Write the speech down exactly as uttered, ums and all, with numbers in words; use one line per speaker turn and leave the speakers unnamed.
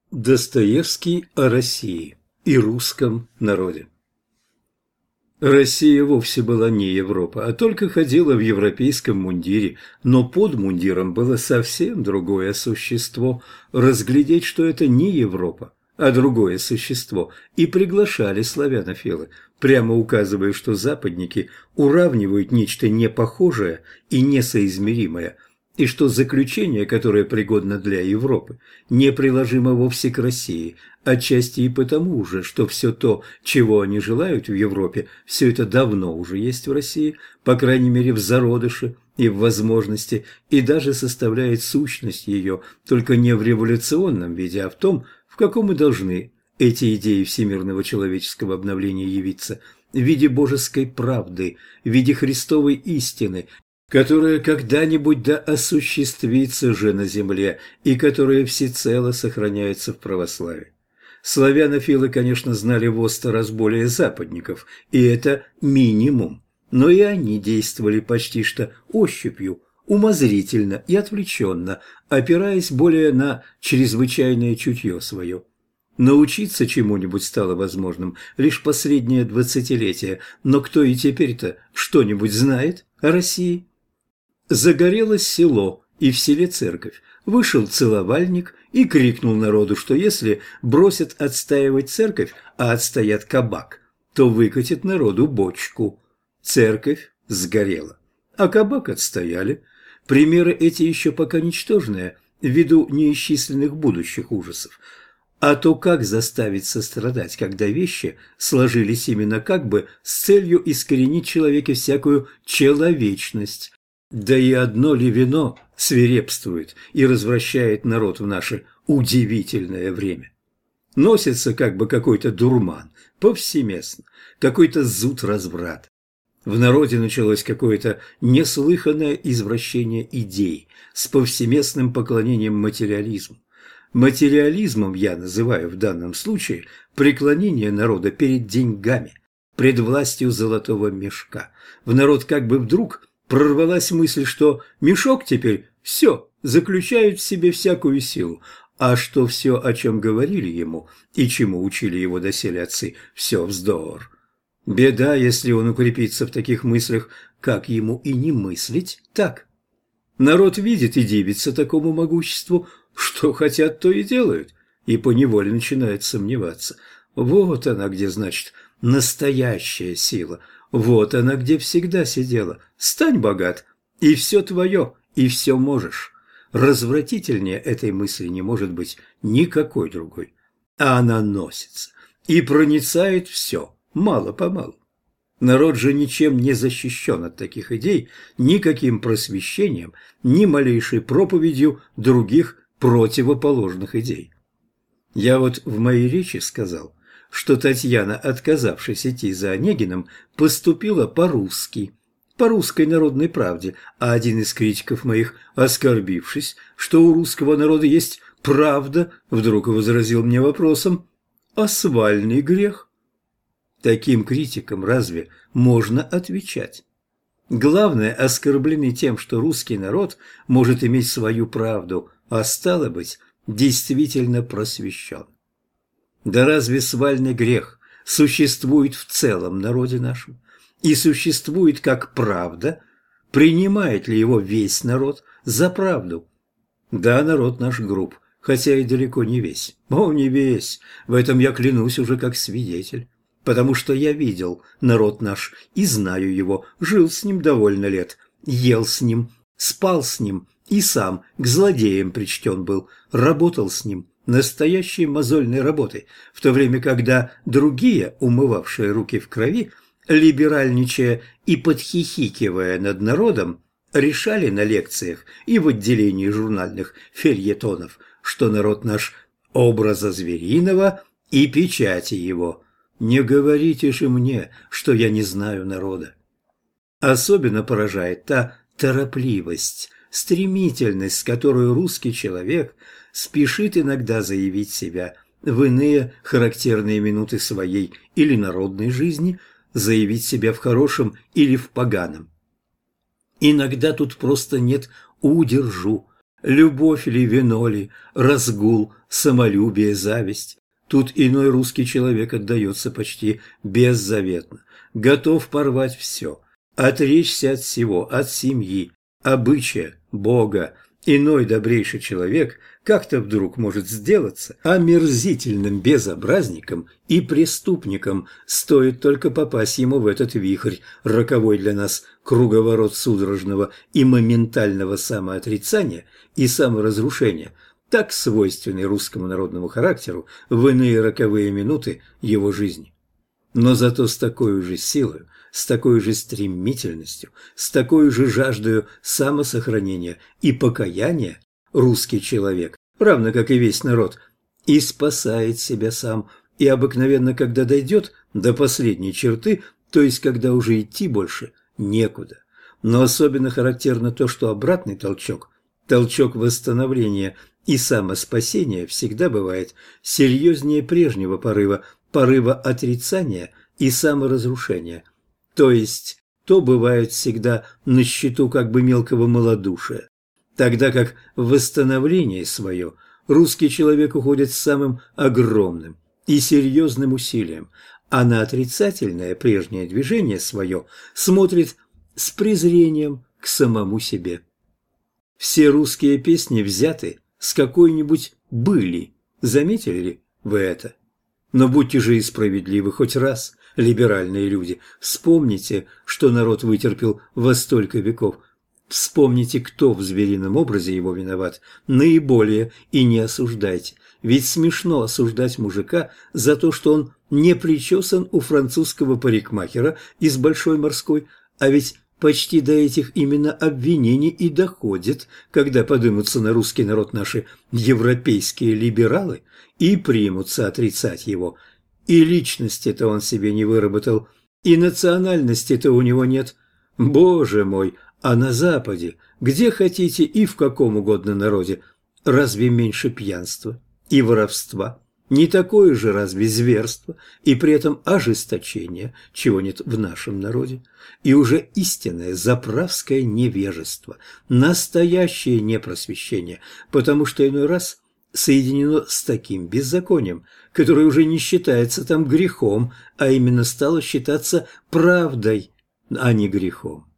Достоевский о России и русском народе. Россия вовсе была не Европа, а только ходила в европейском мундире, но под мундиром было совсем другое существо. Разглядеть, что это не Европа, а другое существо, и приглашали славянофилы, прямо указывая, что западники уравнивают нечто непохожее и несоизмеримое, и что заключение, которое пригодно для Европы, не приложимо вовсе к России, отчасти и потому уже, что все то, чего они желают в Европе, все это давно уже есть в России, по крайней мере в зародыше и в возможности, и даже составляет сущность ее, только не в революционном виде, а в том, в каком мы должны эти идеи всемирного человеческого обновления явиться, в виде божеской правды, в виде Христовой истины, которая когда-нибудь да осуществится же на земле и которая всецело сохраняется в православии. Славянофилы, конечно, знали в сто раз более западников, и это минимум, но и они действовали почти что ощупью, умозрительно и отвлеченно, опираясь более на чрезвычайное чутье свое. Научиться чему-нибудь стало возможным лишь последнее двадцатилетие, но кто и теперь-то что-нибудь знает о России? Загорелось село, и в селе церковь. Вышел целовальник и крикнул народу, что если бросят отстаивать церковь, а отстоят кабак, то выкатит народу бочку. Церковь сгорела, а кабак отстояли. Примеры эти еще пока ничтожные, ввиду неисчисленных будущих ужасов. А то как заставить сострадать, когда вещи сложились именно как бы с целью искоренить в человеке всякую человечность? Да и одно ли вино свирепствует и развращает народ в наше удивительное время. Носится как бы какой-то дурман, повсеместно, какой-то зуд разврат. В народе началось какое-то неслыханное извращение идей с повсеместным поклонением материализму. Материализмом я называю в данном случае преклонение народа перед деньгами, пред властью золотого мешка. В народ как бы вдруг прорвалась мысль, что мешок теперь все заключает в себе всякую силу, а что все, о чем говорили ему и чему учили его доселе отцы, все вздор. Беда, если он укрепится в таких мыслях, как ему и не мыслить так. Народ видит и дивится такому могуществу, что хотят, то и делают, и поневоле начинает сомневаться. Вот она где, значит, настоящая сила. Вот она где всегда сидела. Стань богат, и все твое, и все можешь. Развратительнее этой мысли не может быть никакой другой. А она носится и проницает все, мало-помалу. Народ же ничем не защищен от таких идей, никаким просвещением, ни малейшей проповедью других противоположных идей. Я вот в моей речи сказал, что Татьяна, отказавшись идти за Онегиным, поступила по-русски, по русской народной правде, а один из критиков моих, оскорбившись, что у русского народа есть правда, вдруг возразил мне вопросом: «А свальный грех?» Таким критикам разве можно отвечать? Главное, оскорблены тем, что русский народ может иметь свою правду, а стало быть, действительно просвещен. Да разве свальный грех существует в целом народе нашем? И существует как правда? Принимает ли его весь народ за правду? Да, народ наш груб, хотя и далеко не весь. О, не весь, в этом я клянусь уже как свидетель. Потому что я видел народ наш и знаю его, жил с ним довольно лет, ел с ним, спал с ним и сам к злодеям причтен был, работал с ним настоящей мозольной работой, в то время, когда другие, умывавшие руки в крови, либеральничая и подхихикивая над народом, решали на лекциях и в отделении журнальных фельетонов, что народ наш образа звериного и печати его. Не говорите же мне, что я не знаю народа. Особенно поражает та торопливость, стремительность, с которой русский человек спешит иногда заявить себя в иные характерные минуты своей или народной жизни, заявить себя в хорошем или в поганом. Иногда тут просто нет удержу. Любовь ли, вино ли, разгул, самолюбие, зависть. Тут иной русский человек отдается почти беззаветно, готов порвать все, отречься от всего, от семьи, обычая, Бога. Иной добрейший человек как-то вдруг может сделаться омерзительным безобразником и преступником, стоит только попасть ему в этот вихрь, роковой для нас круговорот судорожного и моментального самоотрицания и саморазрушения, так свойственный русскому народному характеру в иные роковые минуты его жизни. Но зато с такой же силой, с такой же стремительностью, с такой же жаждою самосохранения и покаяния русский человек, равно как и весь народ, и спасает себя сам, и обыкновенно, когда дойдет до последней черты, то есть когда уже идти больше некуда. Но особенно характерно то, что обратный толчок, толчок восстановления и самоспасения всегда бывает серьезнее прежнего порыва, порыва отрицания и саморазрушения. То есть, то бывает всегда на счету как бы мелкого малодушия, тогда как в восстановление свое русский человек уходит с самым огромным и серьезным усилием, а на отрицательное прежнее движение свое смотрит с презрением к самому себе. Все русские песни взяты с какой-нибудь «были». Заметили ли вы это? Но будьте же и справедливы хоть раз, либеральные люди, вспомните, что народ вытерпел во столько веков. Вспомните, кто в зверином образе его виноват, наиболее, и не осуждайте. Ведь смешно осуждать мужика за то, что он не причесан у французского парикмахера из Большой Морской, а ведь почти до этих именно обвинений и доходит, когда подымутся на русский народ наши европейские либералы и примутся отрицать его. И личности-то он себе не выработал, и национальности-то у него нет. Боже мой, а на Западе, где хотите и в каком угодно народе, разве меньше пьянства и воровства? Не такое же разве зверство и при этом ожесточение, чего нет в нашем народе? И уже истинное заправское невежество, настоящее непросвещение, потому что иной раз соединено с таким беззаконием, которое уже не считается там грехом, а именно стало считаться правдой, а не грехом.